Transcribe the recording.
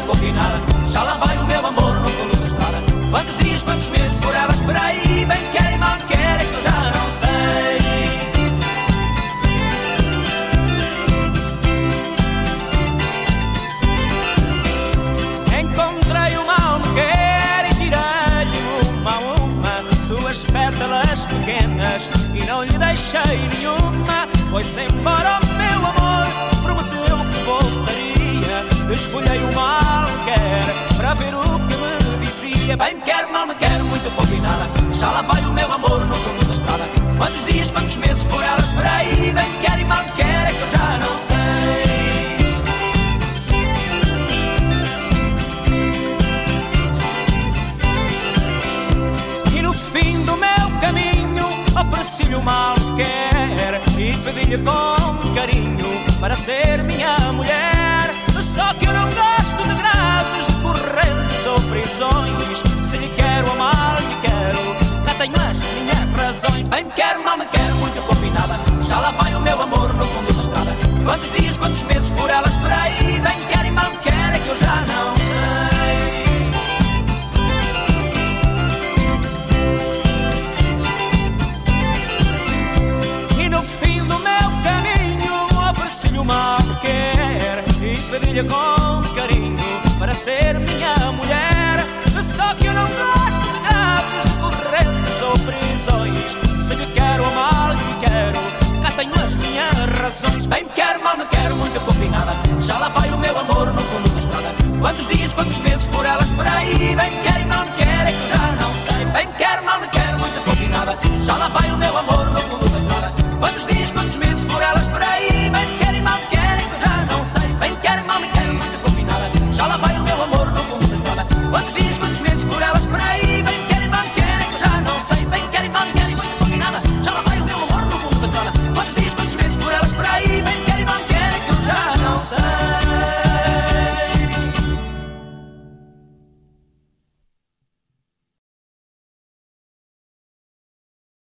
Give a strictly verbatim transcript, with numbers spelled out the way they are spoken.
pouco e nada. Já lá vai o meu amor no fundo da estrada. Quantos dias, quantos meses por ela esperei. Bem quer e mal quer é que eu já não sei. Encontrei uma alma quer e tirei-lhe uma a uma suas pétalas pequenas e não lhe deixei nenhuma. Foi-se embora o meu amor, prometeu que voltaria. Escolhei o mal quer para ver o que me dizia. Bem me quer, mal me quer, muito pouco e nada. Já lá vai o meu amor no fundo da estrada. Quantos dias, quantos meses por ela esperei. Bem me quer e mal me quer é que eu já não sei. E no fim do meu caminho ofereci-lhe o mal quer e pedi-lhe com carinho para ser minha mulher. Só que eu não gosto de graves, de correntes ou prisões. Se lhe quero amar, lhe quero, cá tenho as minhas razões. Bem me quero, mal me quero, muito pouco e nada. Já lá vai o meu amor no fundo da estrada. Quantos dias, quantos meses por ela esperei. Bem me quero e mal me quero é que eu já não sei. E no fim do meu caminho ofereci-lhe o mal quer e pedi-lhe com carinho para ser minha mulher. Só que eu não gosto de graves, de correntes ou prisões. Se lhe quero amar,